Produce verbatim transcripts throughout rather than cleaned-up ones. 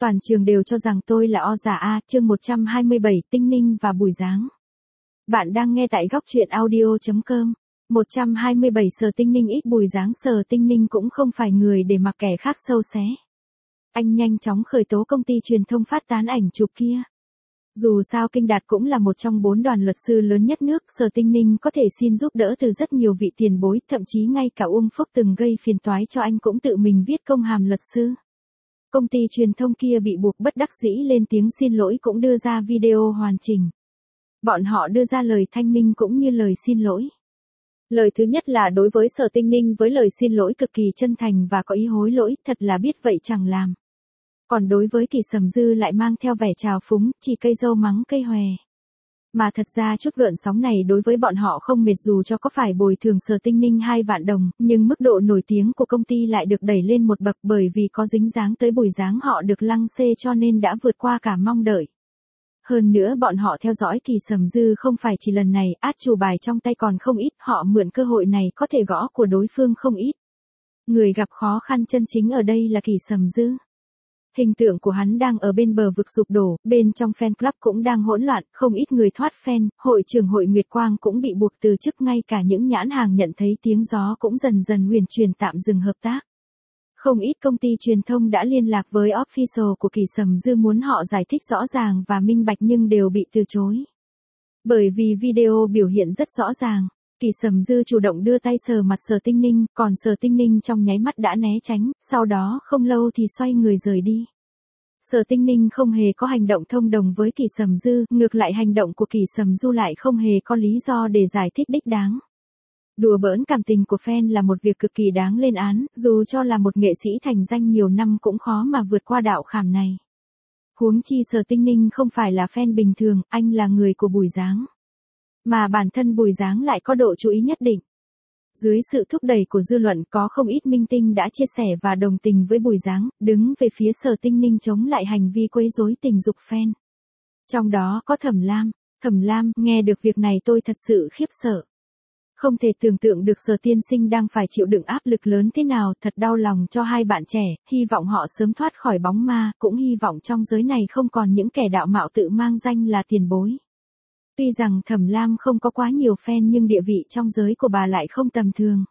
Toàn trường đều cho rằng tôi là o giả a, chương một trăm hai mươi bảy, Tinh Ninh và Bùi Dáng. Bạn đang nghe tại góc truyện audio chấm com. một trăm hai mươi bảy Sở Tinh Ninh ít Bùi Dáng. Sở Tinh Ninh cũng không phải người để mặc kẻ khác sâu xé. Anh nhanh chóng khởi tố công ty truyền thông phát tán ảnh chụp kia. Dù sao Kinh Đạt cũng là một trong bốn đoàn luật sư lớn nhất nước, Sở Tinh Ninh có thể xin giúp đỡ từ rất nhiều vị tiền bối, thậm chí ngay cả Uông Phúc từng gây phiền toái cho anh cũng tự mình viết công hàm luật sư. Công ty truyền thông kia bị buộc bất đắc dĩ lên tiếng xin lỗi cũng đưa ra video hoàn chỉnh. Bọn họ đưa ra lời thanh minh cũng như lời xin lỗi. Lời thứ nhất là đối với Sở Tinh Ninh với lời xin lỗi cực kỳ chân thành và có ý hối lỗi, thật là biết vậy chẳng làm. Còn đối với Kỳ Sầm Dư lại mang theo vẻ trào phúng, chỉ cây dâu mắng cây hòe. Mà thật ra chút gợn sóng này đối với bọn họ không mệt, dù cho có phải bồi thường Sở Tinh Ninh hai vạn đồng, nhưng mức độ nổi tiếng của công ty lại được đẩy lên một bậc bởi vì có dính dáng tới Bùi Dáng, họ được lăng xê cho nên đã vượt qua cả mong đợi. Hơn nữa bọn họ theo dõi Kỳ Sầm Dư không phải chỉ lần này, át chủ bài trong tay còn không ít, họ mượn cơ hội này có thể gõ của đối phương không ít. Người gặp khó khăn chân chính ở đây là Kỳ Sầm Dư. Hình tượng của hắn đang ở bên bờ vực sụp đổ, bên trong fan club cũng đang hỗn loạn, không ít người thoát fan, hội trưởng hội Nguyệt Quang cũng bị buộc từ chức, ngay cả những nhãn hàng nhận thấy tiếng gió cũng dần dần huyền truyền tạm dừng hợp tác. Không ít công ty truyền thông đã liên lạc với official của Kỳ Sầm Dư muốn họ giải thích rõ ràng và minh bạch nhưng đều bị từ chối. Bởi vì video biểu hiện rất rõ ràng. Kỳ Sầm Dư chủ động đưa tay sờ mặt Sở Tinh Ninh, còn Sở Tinh Ninh trong nháy mắt đã né tránh, sau đó không lâu thì xoay người rời đi. Sở Tinh Ninh không hề có hành động thông đồng với Kỳ Sầm Dư, ngược lại hành động của Kỳ Sầm Dư lại không hề có lý do để giải thích đích đáng. Đùa bỡn cảm tình của fan là một việc cực kỳ đáng lên án, dù cho là một nghệ sĩ thành danh nhiều năm cũng khó mà vượt qua đạo khảm này. Huống chi Sở Tinh Ninh không phải là fan bình thường, anh là người của Bùi Dáng. Mà bản thân Bùi Dáng lại có độ chú ý nhất định. Dưới sự thúc đẩy của dư luận, có không ít minh tinh đã chia sẻ và đồng tình với Bùi Dáng, đứng về phía Sở Tinh Ninh chống lại hành vi quấy rối tình dục fan. Trong đó có Thẩm Lam. Thẩm Lam, nghe được việc này tôi thật sự khiếp sợ. Không thể tưởng tượng được Sở tiên sinh đang phải chịu đựng áp lực lớn thế nào, thật đau lòng cho hai bạn trẻ, hy vọng họ sớm thoát khỏi bóng ma, cũng hy vọng trong giới này không còn những kẻ đạo mạo tự mang danh là tiền bối. Tuy rằng Thẩm Lam không có quá nhiều fan nhưng địa vị trong giới của bà lại không tầm thường.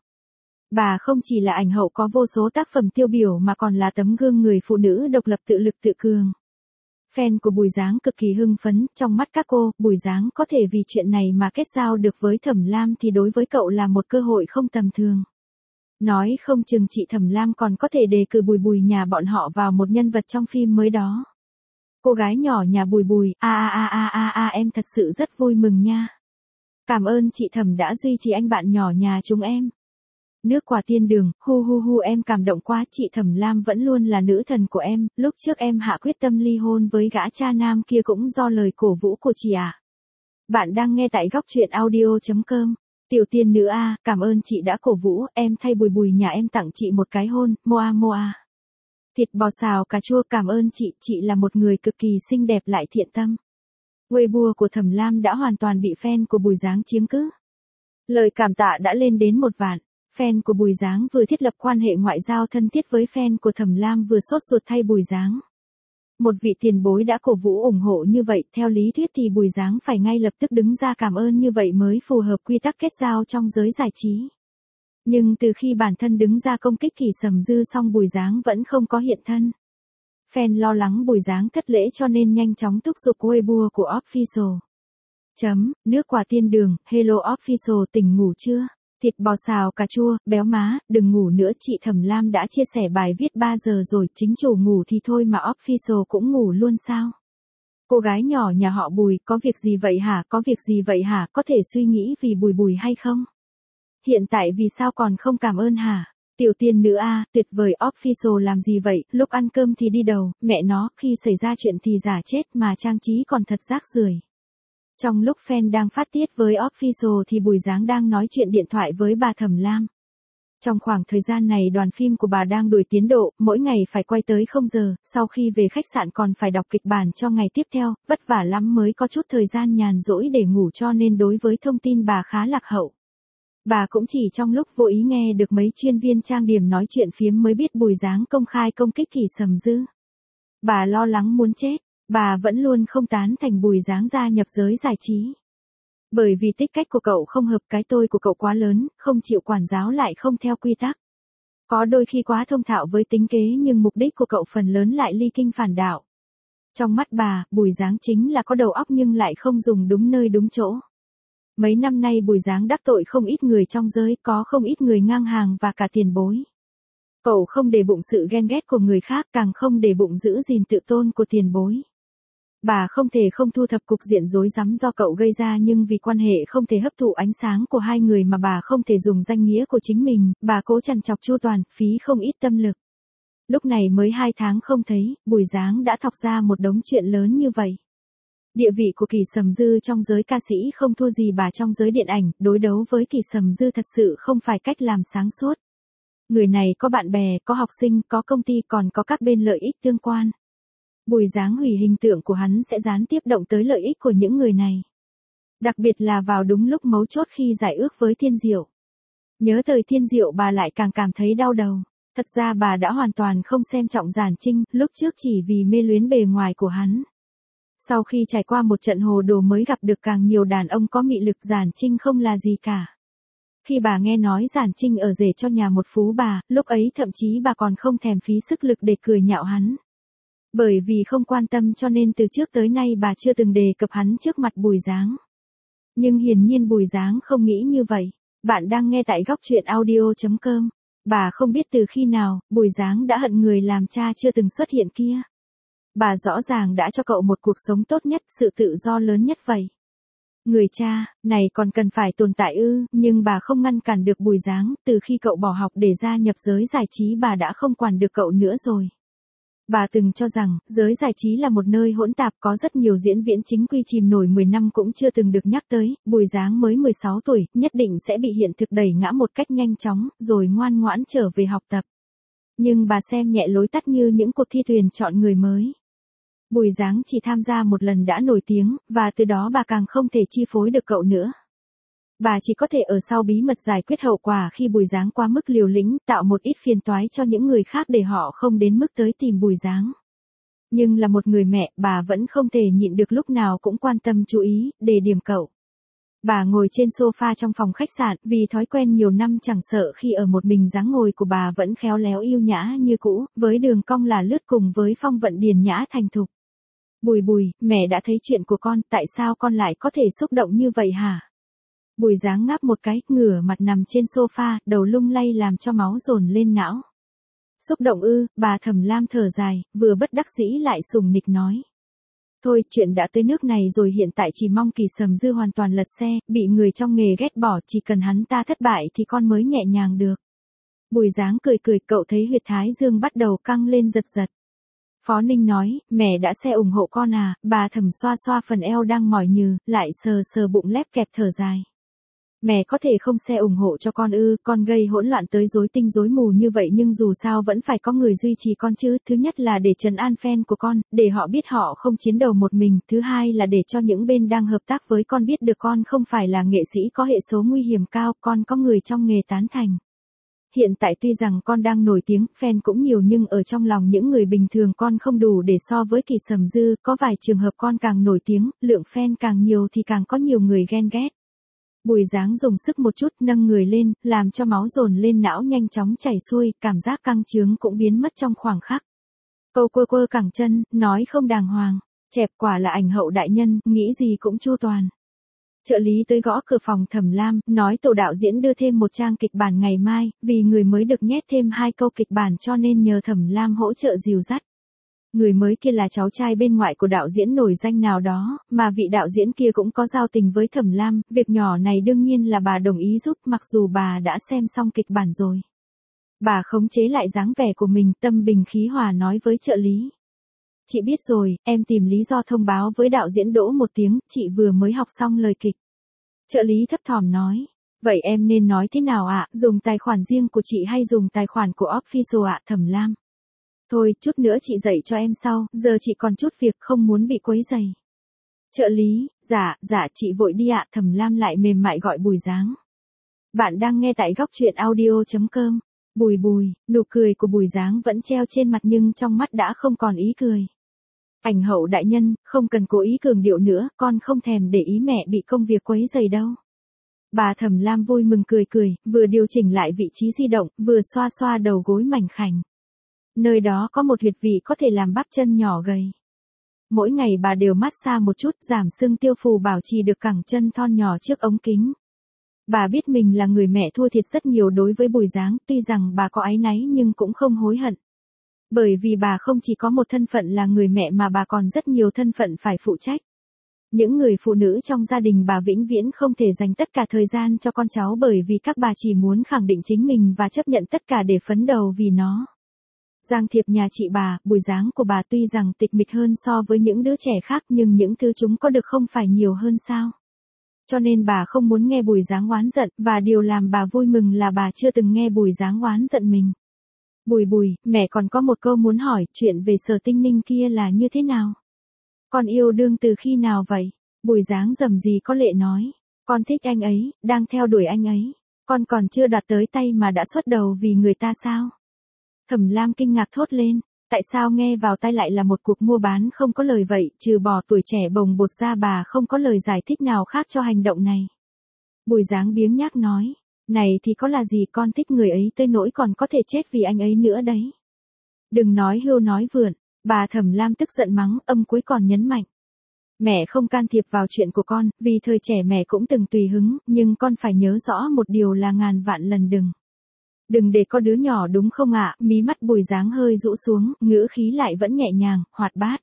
Bà không chỉ là ảnh hậu có vô số tác phẩm tiêu biểu mà còn là tấm gương người phụ nữ độc lập tự lực tự cường. Fan của Bùi Dáng cực kỳ hưng phấn, trong mắt các cô, Bùi Dáng có thể vì chuyện này mà kết giao được với Thẩm Lam thì đối với cậu là một cơ hội không tầm thường. Nói không chừng chị Thẩm Lam còn có thể đề cử Bùi Bùi nhà bọn họ vào một nhân vật trong phim mới đó. Cô gái nhỏ nhà Bùi Bùi, a a a a a a em thật sự rất vui mừng nha. Cảm ơn chị Thẩm đã duy trì anh bạn nhỏ nhà chúng em. Nước quả tiên đường, hu hu hu em cảm động quá, chị Thẩm Lam vẫn luôn là nữ thần của em, lúc trước em hạ quyết tâm ly hôn với gã cha nam kia cũng do lời cổ vũ của chị à. Bạn đang nghe tại góc truyện audio chấm com. Tiểu tiên nữ a, cảm ơn chị đã cổ vũ, em thay Bùi Bùi nhà em tặng chị một cái hôn, moa moa. Thịt bò xào cà chua, cảm ơn chị, chị là một người cực kỳ xinh đẹp lại thiện tâm. Weibo của Thẩm Lam đã hoàn toàn bị fan của Bùi Dáng chiếm cứ. Lời cảm tạ đã lên đến một vạn. Fan của Bùi Dáng vừa thiết lập quan hệ ngoại giao thân thiết với fan của Thẩm Lam vừa sốt ruột thay Bùi Dáng. Một vị tiền bối đã cổ vũ ủng hộ như vậy, theo lý thuyết thì Bùi Dáng phải ngay lập tức đứng ra cảm ơn như vậy mới phù hợp quy tắc kết giao trong giới giải trí. Nhưng từ khi bản thân đứng ra công kích Kỳ Sầm Dư xong Bùi Dáng vẫn không có hiện thân. Fan lo lắng Bùi Dáng thất lễ cho nên nhanh chóng thúc giục Weibo của official. Chấm, nước quả tiên đường, hello official tỉnh ngủ chưa? Thịt bò xào cà chua, béo má, đừng ngủ nữa, chị Thẩm Lam đã chia sẻ bài viết ba giờ rồi, chính chủ ngủ thì thôi mà official cũng ngủ luôn sao? Cô gái nhỏ nhà họ Bùi, có việc gì vậy hả, có việc gì vậy hả, có thể suy nghĩ vì Bùi Bùi hay không? Hiện tại vì sao còn không cảm ơn hả? Tiểu tiên nữ a, tuyệt vời, official làm gì vậy, lúc ăn cơm thì đi đầu, mẹ nó, khi xảy ra chuyện thì giả chết mà trang trí còn thật rác rưởi. Trong lúc fan đang phát tiết với official thì Bùi Dáng đang nói chuyện điện thoại với bà Thẩm Lam. Trong khoảng thời gian này đoàn phim của bà đang đuổi tiến độ, mỗi ngày phải quay tới không giờ, sau khi về khách sạn còn phải đọc kịch bản cho ngày tiếp theo, vất vả lắm mới có chút thời gian nhàn rỗi để ngủ cho nên đối với thông tin bà khá lạc hậu. Bà cũng chỉ trong lúc vô ý nghe được mấy chuyên viên trang điểm nói chuyện phiếm mới biết Bùi Dáng công khai công kích Kỳ Sầm Dư. Bà lo lắng muốn chết, bà vẫn luôn không tán thành Bùi Dáng gia nhập giới giải trí. Bởi vì tính cách của cậu không hợp, cái tôi của cậu quá lớn, không chịu quản giáo lại không theo quy tắc. Có đôi khi quá thông thạo với tính kế nhưng mục đích của cậu phần lớn lại ly kinh phản đạo. Trong mắt bà, Bùi Dáng chính là có đầu óc nhưng lại không dùng đúng nơi đúng chỗ. Mấy năm nay Bùi Dáng đắc tội không ít người trong giới, có không ít người ngang hàng và cả tiền bối. Cậu không để bụng sự ghen ghét của người khác, càng không để bụng giữ gìn tự tôn của tiền bối. Bà không thể không thu thập cục diện rối rắm do cậu gây ra, nhưng vì quan hệ không thể hấp thụ ánh sáng của hai người mà bà không thể dùng danh nghĩa của chính mình, bà cố trằn trọc chu toàn, phí không ít tâm lực. Lúc này mới hai tháng không thấy, Bùi Dáng đã thọc ra một đống chuyện lớn như vậy. Địa vị của Kỳ Sầm Dư trong giới ca sĩ không thua gì bà trong giới điện ảnh, đối đấu với Kỳ Sầm Dư thật sự không phải cách làm sáng suốt. Người này có bạn bè, có học sinh, có công ty, còn có các bên lợi ích tương quan. Bùi Dáng hủy hình tượng của hắn sẽ gián tiếp động tới lợi ích của những người này. Đặc biệt là vào đúng lúc mấu chốt khi giải ước với Thiên Diệu. Nhớ tới Thiên Diệu bà lại càng cảm thấy đau đầu. Thật ra bà đã hoàn toàn không xem trọng Giản Trinh, lúc trước chỉ vì mê luyến bề ngoài của hắn. Sau khi trải qua một trận hồ đồ mới gặp được càng nhiều đàn ông có mị lực, Giản Trinh không là gì cả. Khi bà nghe nói Giản Trinh ở rể cho nhà một phú bà, lúc ấy thậm chí bà còn không thèm phí sức lực để cười nhạo hắn. Bởi vì không quan tâm cho nên từ trước tới nay bà chưa từng đề cập hắn trước mặt Bùi Dáng. Nhưng hiển nhiên Bùi Dáng không nghĩ như vậy. Bạn đang nghe tại góc truyện audio chấm com. Bà không biết từ khi nào, Bùi Dáng đã hận người làm cha chưa từng xuất hiện kia. Bà rõ ràng đã cho cậu một cuộc sống tốt nhất, sự tự do lớn nhất vậy. Người cha, này còn cần phải tồn tại ư, nhưng bà không ngăn cản được Bùi Dáng, từ khi cậu bỏ học để gia nhập giới giải trí bà đã không quản được cậu nữa rồi. Bà từng cho rằng, giới giải trí là một nơi hỗn tạp, có rất nhiều diễn viên chính quy chìm nổi mười năm cũng chưa từng được nhắc tới, Bùi Dáng mới mười sáu tuổi, nhất định sẽ bị hiện thực đẩy ngã một cách nhanh chóng, rồi ngoan ngoãn trở về học tập. Nhưng bà xem nhẹ lối tắt như những cuộc thi tuyển chọn người mới. Bùi Dáng chỉ tham gia một lần đã nổi tiếng, và từ đó bà càng không thể chi phối được cậu nữa. Bà chỉ có thể ở sau bí mật giải quyết hậu quả khi Bùi Dáng quá mức liều lĩnh, tạo một ít phiền toái cho những người khác để họ không đến mức tới tìm Bùi Dáng. Nhưng là một người mẹ, bà vẫn không thể nhịn được lúc nào cũng quan tâm chú ý, đề điểm cậu. Bà ngồi trên sofa trong phòng khách sạn, vì thói quen nhiều năm chẳng sợ khi ở một mình, dáng ngồi của bà vẫn khéo léo yêu nhã như cũ, với đường cong là lướt cùng với phong vận điền nhã thành thục. Bùi Bùi, mẹ đã thấy chuyện của con, tại sao con lại có thể xúc động như vậy hả? Bùi Dáng ngáp một cái, ngửa mặt nằm trên sofa, đầu lung lay làm cho máu dồn lên não. Xúc động ư, bà Thẩm Lam thở dài, vừa bất đắc dĩ lại sùng nịch nói. Thôi, chuyện đã tới nước này rồi, hiện tại chỉ mong Kỳ Sầm Dư hoàn toàn lật xe, bị người trong nghề ghét bỏ, chỉ cần hắn ta thất bại thì con mới nhẹ nhàng được. Bùi Dáng cười cười, cậu thấy huyệt thái dương bắt đầu căng lên giật giật. Phó Ninh nói, mẹ đã sẽ ủng hộ con à, bà Thẩm xoa xoa phần eo đang mỏi nhừ, lại sờ sờ bụng lép kẹp thở dài. Mẹ có thể không xe ủng hộ cho con ư, con gây hỗn loạn tới rối tinh rối mù như vậy nhưng dù sao vẫn phải có người duy trì con chứ, thứ nhất là để trấn an fan của con, để họ biết họ không chiến đầu một mình, thứ hai là để cho những bên đang hợp tác với con biết được con không phải là nghệ sĩ có hệ số nguy hiểm cao, con có người trong nghề tán thành. Hiện tại tuy rằng con đang nổi tiếng, fan cũng nhiều nhưng ở trong lòng những người bình thường con không đủ để so với Kỳ Sầm Dư, có vài trường hợp con càng nổi tiếng, lượng fan càng nhiều thì càng có nhiều người ghen ghét. Bùi Dáng dùng sức một chút nâng người lên, làm cho máu dồn lên não nhanh chóng chảy xuôi, cảm giác căng trướng cũng biến mất trong khoảng khắc. Câu quơ quơ cẳng chân, nói không đàng hoàng, chẹp quả là ảnh hậu đại nhân, nghĩ gì cũng chu toàn. Trợ lý tới gõ cửa phòng Thẩm Lam, nói tổ đạo diễn đưa thêm một trang kịch bản ngày mai, vì người mới được nhét thêm hai câu kịch bản cho nên nhờ Thẩm Lam hỗ trợ dìu dắt. Người mới kia là cháu trai bên ngoại của đạo diễn nổi danh nào đó, mà vị đạo diễn kia cũng có giao tình với Thẩm Lam, việc nhỏ này đương nhiên là bà đồng ý giúp mặc dù bà đã xem xong kịch bản rồi. Bà khống chế lại dáng vẻ của mình, tâm bình khí hòa nói với trợ lý. Chị biết rồi, em tìm lý do thông báo với đạo diễn Đỗ một tiếng, chị vừa mới học xong lời kịch. Trợ lý thấp thỏm nói. Vậy em nên nói thế nào ạ, dùng tài khoản riêng của chị hay dùng tài khoản của official ạ? Thẩm Lam. Thôi, chút nữa chị dạy cho em sau, giờ chị còn chút việc không muốn bị quấy rầy. Trợ lý, dạ, dạ chị vội đi ạ. Thẩm Lam lại mềm mại gọi Bùi Dáng. Bạn đang nghe tại góc truyện audio chấm com. Bùi bùi, nụ cười của Bùi Giáng vẫn treo trên mặt nhưng trong mắt đã không còn ý cười. Ảnh hậu đại nhân, không cần cố ý cường điệu nữa, con không thèm để ý mẹ bị công việc quấy rầy đâu. Bà Thẩm Lam vui mừng cười cười, vừa điều chỉnh lại vị trí di động, vừa xoa xoa đầu gối mảnh khảnh. Nơi đó có một huyệt vị có thể làm bắp chân nhỏ gầy. Mỗi ngày bà đều massage một chút, giảm sưng tiêu phù, bảo trì được cẳng chân thon nhỏ trước ống kính. Bà biết mình là người mẹ thua thiệt rất nhiều đối với Bùi Giáng, tuy rằng bà có áy náy nhưng cũng không hối hận. Bởi vì bà không chỉ có một thân phận là người mẹ mà bà còn rất nhiều thân phận phải phụ trách. Những người phụ nữ trong gia đình bà vĩnh viễn không thể dành tất cả thời gian cho con cháu bởi vì các bà chỉ muốn khẳng định chính mình và chấp nhận tất cả để phấn đấu vì nó. Giang thiệp nhà chị bà, Bùi Giáng của bà tuy rằng tịch mịch hơn so với những đứa trẻ khác nhưng những thứ chúng có được không phải nhiều hơn sao. Cho nên bà không muốn nghe Bùi Giáng oán giận, và điều làm bà vui mừng là bà chưa từng nghe Bùi Giáng oán giận mình. Bùi bùi, mẹ còn có một câu muốn hỏi, chuyện về Sở Tinh Ninh kia là như thế nào? Con yêu đương từ khi nào vậy? Bùi Giáng rầm rì có lệ nói. Con thích anh ấy, đang theo đuổi anh ấy. Con còn chưa đạt tới tay mà đã xuất đầu vì người ta sao? Thẩm Lam kinh ngạc thốt lên. Tại sao nghe vào tai lại là một cuộc mua bán không có lời vậy, trừ bỏ tuổi trẻ bồng bột ra bà không có lời giải thích nào khác cho hành động này. Bùi Giáng biếng nhác nói. Này thì có là gì, con thích người ấy tới nỗi còn có thể chết vì anh ấy nữa đấy. Đừng nói hưu nói vượn, bà Thẩm Lam tức giận mắng, âm cuối còn nhấn mạnh. Mẹ không can thiệp vào chuyện của con, vì thời trẻ mẹ cũng từng tùy hứng, nhưng con phải nhớ rõ một điều là ngàn vạn lần đừng. Đừng để có đứa nhỏ đúng không ạ, mí mắt Bùi Giáng hơi rũ xuống, ngữ khí lại vẫn nhẹ nhàng, hoạt bát.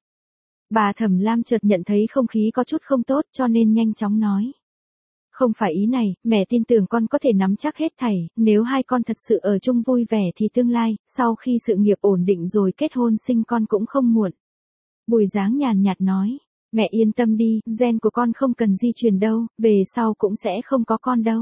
Bà Thẩm Lam chợt nhận thấy không khí có chút không tốt cho nên nhanh chóng nói. Không phải ý này, mẹ tin tưởng con có thể nắm chắc hết thảy, nếu hai con thật sự ở chung vui vẻ thì tương lai, sau khi sự nghiệp ổn định rồi kết hôn sinh con cũng không muộn. Bùi Giáng nhàn nhạt nói, mẹ yên tâm đi, gen của con không cần di truyền đâu, về sau cũng sẽ không có con đâu.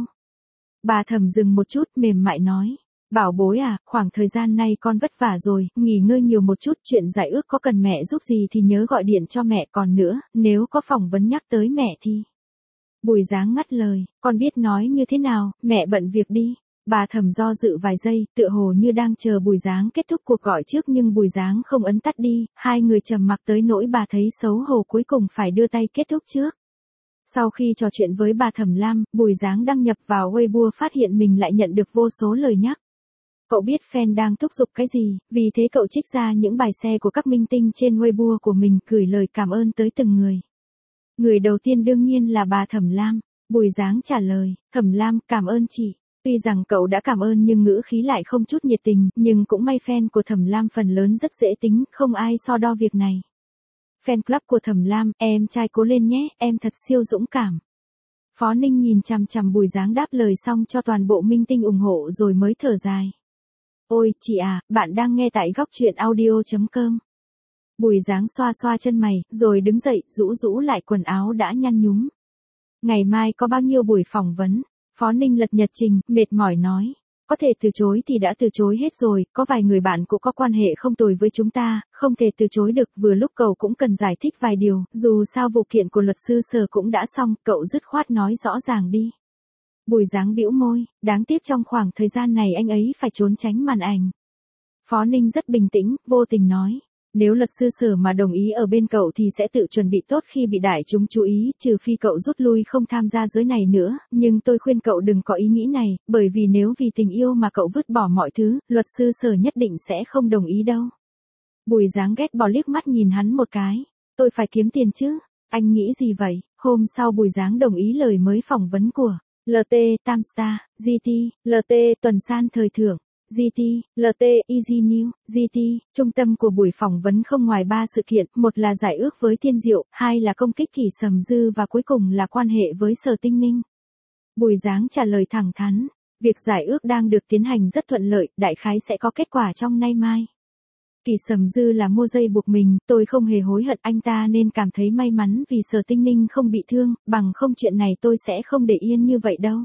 Bà Thẩm dừng một chút mềm mại nói, bảo bối à, khoảng thời gian này con vất vả rồi, nghỉ ngơi nhiều một chút, chuyện giải ước có cần mẹ giúp gì thì nhớ gọi điện cho mẹ, còn nữa, nếu có phỏng vấn nhắc tới mẹ thì... Bùi Giáng ngắt lời, con biết nói như thế nào, mẹ bận việc đi. Bà Thẩm do dự vài giây, tựa hồ như đang chờ Bùi Giáng kết thúc cuộc gọi trước nhưng Bùi Giáng không ấn tắt đi, hai người trầm mặc tới nỗi bà thấy xấu hổ cuối cùng phải đưa tay kết thúc trước. Sau khi trò chuyện với bà Thẩm Lam, Bùi Giáng đăng nhập vào Weibo phát hiện mình lại nhận được vô số lời nhắc. Cậu biết fan đang thúc giục cái gì, vì thế cậu trích ra những bài share của các minh tinh trên Weibo của mình, gửi lời cảm ơn tới từng người. Người đầu tiên đương nhiên là bà Thẩm Lam. Bùi Giáng trả lời, Thẩm Lam, cảm ơn chị. Tuy rằng cậu đã cảm ơn nhưng ngữ khí lại không chút nhiệt tình, nhưng cũng may fan của Thẩm Lam phần lớn rất dễ tính, không ai so đo việc này. Fan club của Thẩm Lam, em trai cố lên nhé, em thật siêu dũng cảm. Phó Ninh nhìn chằm chằm Bùi Giáng đáp lời xong cho toàn bộ minh tinh ủng hộ rồi mới thở dài. Ôi, chị à, bạn đang nghe tại góc truyện audio chấm com. Bùi Giáng xoa xoa chân mày, rồi đứng dậy, rũ rũ lại quần áo đã nhăn nhúm. Ngày mai có bao nhiêu buổi phỏng vấn? Phó Ninh lật nhật trình, mệt mỏi nói. Có thể từ chối thì đã từ chối hết rồi, có vài người bạn cũng có quan hệ không tồi với chúng ta, không thể từ chối được, vừa lúc cậu cũng cần giải thích vài điều, dù sao vụ kiện của luật sư Sở cũng đã xong, cậu dứt khoát nói rõ ràng đi. Bùi Giáng bĩu môi, đáng tiếc trong khoảng thời gian này anh ấy phải trốn tránh màn ảnh. Phó Ninh rất bình tĩnh, vô tình nói. Nếu luật sư Sở mà đồng ý ở bên cậu thì sẽ tự chuẩn bị tốt khi bị đại chúng chú ý, trừ phi cậu rút lui không tham gia giới này nữa, nhưng tôi khuyên cậu đừng có ý nghĩ này, bởi vì nếu vì tình yêu mà cậu vứt bỏ mọi thứ, luật sư Sở nhất định sẽ không đồng ý đâu. Bùi Giáng ghét bỏ liếc mắt nhìn hắn một cái, tôi phải kiếm tiền chứ, anh nghĩ gì vậy? Hôm sau Bùi Giáng đồng ý lời mới phỏng vấn của lờ tê, Tamstar, giê tê, lờ tê, Tuần San Thời Thượng. giê tê, lờ tê, Easy News, giê tê, trung tâm của buổi phỏng vấn không ngoài ba sự kiện, một là giải ước với Thiên Diệu, hai là công kích Kỷ Sầm Dư và cuối cùng là quan hệ với Sở Tinh Ninh. Bùi Giáng trả lời thẳng thắn, việc giải ước đang được tiến hành rất thuận lợi, đại khái sẽ có kết quả trong nay mai. Kỷ Sầm Dư là mua dây buộc mình, tôi không hề hối hận, anh ta nên cảm thấy may mắn vì Sở Tinh Ninh không bị thương, bằng không chuyện này tôi sẽ không để yên như vậy đâu.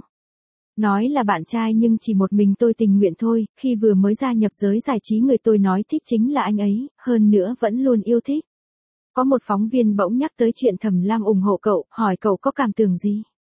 Nói là bạn trai nhưng chỉ một mình tôi tình nguyện thôi, khi vừa mới gia nhập giới giải trí người tôi nói thích chính là anh ấy, hơn nữa vẫn luôn yêu thích. Có một phóng viên bỗng nhắc tới chuyện Thẩm Lam ủng hộ cậu, hỏi cậu có cảm tưởng gì.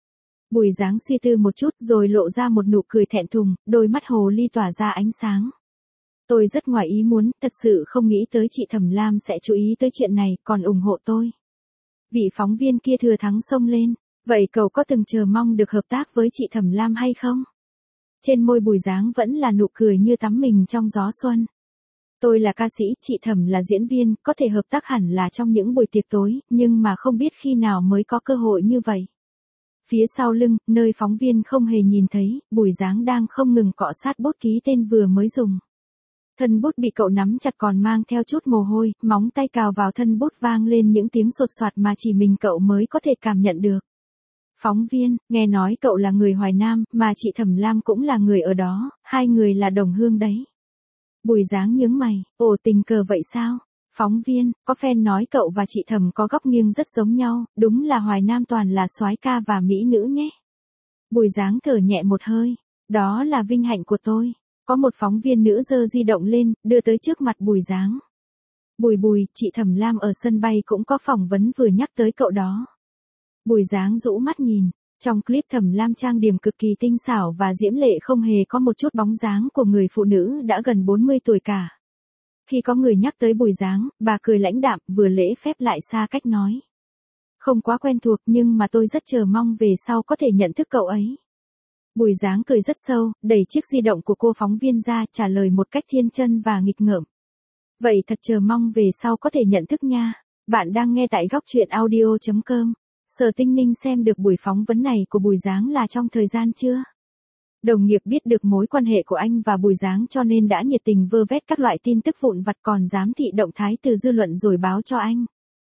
Bùi Giáng suy tư một chút rồi lộ ra một nụ cười thẹn thùng, đôi mắt hồ ly tỏa ra ánh sáng. Tôi rất ngoài ý muốn, thật sự không nghĩ tới chị Thẩm Lam sẽ chú ý tới chuyện này, còn ủng hộ tôi. Vị phóng viên kia thừa thắng xông lên, vậy cậu có từng chờ mong được hợp tác với chị Thẩm Lam hay không? Trên môi Bùi Giáng vẫn là nụ cười như tắm mình trong gió xuân. Tôi là ca sĩ, chị Thẩm là diễn viên, có thể hợp tác hẳn là trong những buổi tiệc tối, nhưng mà không biết khi nào mới có cơ hội như vậy. Phía sau lưng, nơi phóng viên không hề nhìn thấy, Bùi Giáng đang không ngừng cọ sát bút ký tên vừa mới dùng. Thân bút bị cậu nắm chặt còn mang theo chút mồ hôi, móng tay cào vào thân bút vang lên những tiếng sột soạt mà chỉ mình cậu mới có thể cảm nhận được. Phóng viên, nghe nói cậu là người Hoài Nam, mà chị Thẩm Lam cũng là người ở đó, hai người là đồng hương đấy. Bùi Giáng nhướng mày, ồ tình cờ vậy sao? Phóng viên, có fan nói cậu và chị Thẩm có góc nghiêng rất giống nhau, đúng là Hoài Nam toàn là soái ca và mỹ nữ nhé. Bùi Giáng thở nhẹ một hơi, đó là vinh hạnh của tôi. Có một phóng viên nữ giơ di động lên, đưa tới trước mặt Bùi Giáng. Bùi Bùi, chị Thẩm Lam ở sân bay cũng có phỏng vấn vừa nhắc tới cậu đó. Bùi Giáng rũ mắt nhìn, trong clip Thẩm Lam trang điểm cực kỳ tinh xảo và diễm lệ không hề có một chút bóng dáng của người phụ nữ đã gần bốn mươi tuổi cả. Khi có người nhắc tới Bùi Giáng, bà cười lãnh đạm, vừa lễ phép lại xa cách nói. Không quá quen thuộc nhưng mà tôi rất chờ mong về sau có thể nhận thức cậu ấy. Bùi Giáng cười rất sâu, đẩy chiếc di động của cô phóng viên ra trả lời một cách thiên chân và nghịch ngợm. Vậy thật chờ mong về sau có thể nhận thức nha. Bạn đang nghe tại góc truyện audio chấm com. Sở Tinh Ninh xem được buổi phỏng vấn này của Bùi Giáng là trong thời gian chưa? Đồng nghiệp biết được mối quan hệ của anh và Bùi Giáng cho nên đã nhiệt tình vơ vét các loại tin tức vụn vặt còn giám thị động thái từ dư luận rồi báo cho anh.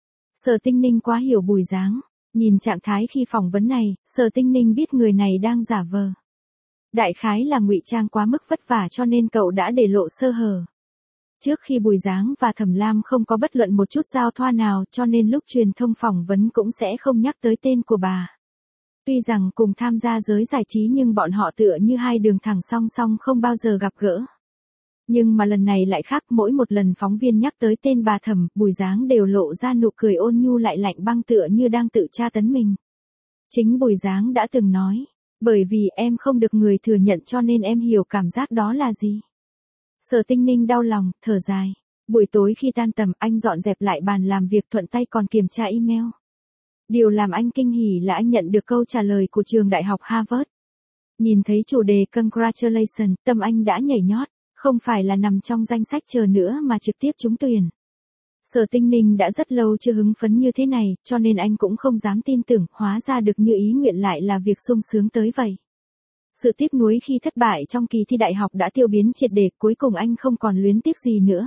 Sở Tinh Ninh quá hiểu Bùi Giáng. Nhìn trạng thái khi phỏng vấn này, Sở Tinh Ninh biết người này đang giả vờ. Đại khái là ngụy trang quá mức vất vả cho nên cậu đã để lộ sơ hở. Trước khi Bùi Giáng và Thẩm Lam không có bất luận một chút giao thoa nào cho nên lúc truyền thông phỏng vấn cũng sẽ không nhắc tới tên của bà. Tuy rằng cùng tham gia giới giải trí nhưng bọn họ tựa như hai đường thẳng song song không bao giờ gặp gỡ. Nhưng mà lần này lại khác, mỗi một lần phóng viên nhắc tới tên bà Thẩm, Bùi Giáng đều lộ ra nụ cười ôn nhu lại lạnh băng tựa như đang tự tra tấn mình. Chính Bùi Giáng đã từng nói, bởi vì em không được người thừa nhận cho nên em hiểu cảm giác đó là gì. Sở Tinh Ninh đau lòng, thở dài. Buổi tối khi tan tầm anh dọn dẹp lại bàn làm việc thuận tay còn kiểm tra email. Điều làm anh kinh hỉ là anh nhận được câu trả lời của trường đại học Harvard. Nhìn thấy chủ đề Congratulations, tâm anh đã nhảy nhót, không phải là nằm trong danh sách chờ nữa mà trực tiếp trúng tuyển. Sở Tinh Ninh đã rất lâu chưa hứng phấn như thế này, cho nên anh cũng không dám tin tưởng, hóa ra được như ý nguyện lại là việc sung sướng tới vậy. Sự tiếc nuối khi thất bại trong kỳ thi đại học đã tiêu biến triệt để, cuối cùng anh không còn luyến tiếc gì nữa.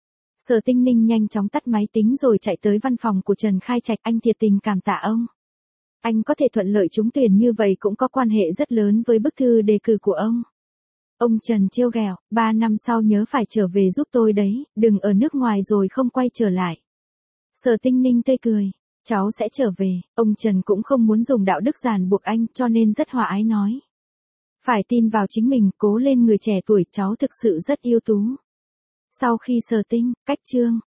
Sở Tinh Ninh nhanh chóng tắt máy tính rồi chạy tới văn phòng của Trần Khai Trạch, anh thiệt tình cảm tạ ông. Anh có thể thuận lợi trúng tuyển như vậy cũng có quan hệ rất lớn với bức thư đề cử của ông. Ông Trần trêu ghẹo, ba năm sau nhớ phải trở về giúp tôi đấy, đừng ở nước ngoài rồi không quay trở lại. Sở Tinh Ninh tươi cười, cháu sẽ trở về, ông Trần cũng không muốn dùng đạo đức ràng buộc anh cho nên rất hòa ái nói. Phải tin vào chính mình, cố lên người trẻ tuổi, cháu thực sự rất ưu tú. Sau khi Sở Tinh, cách chương,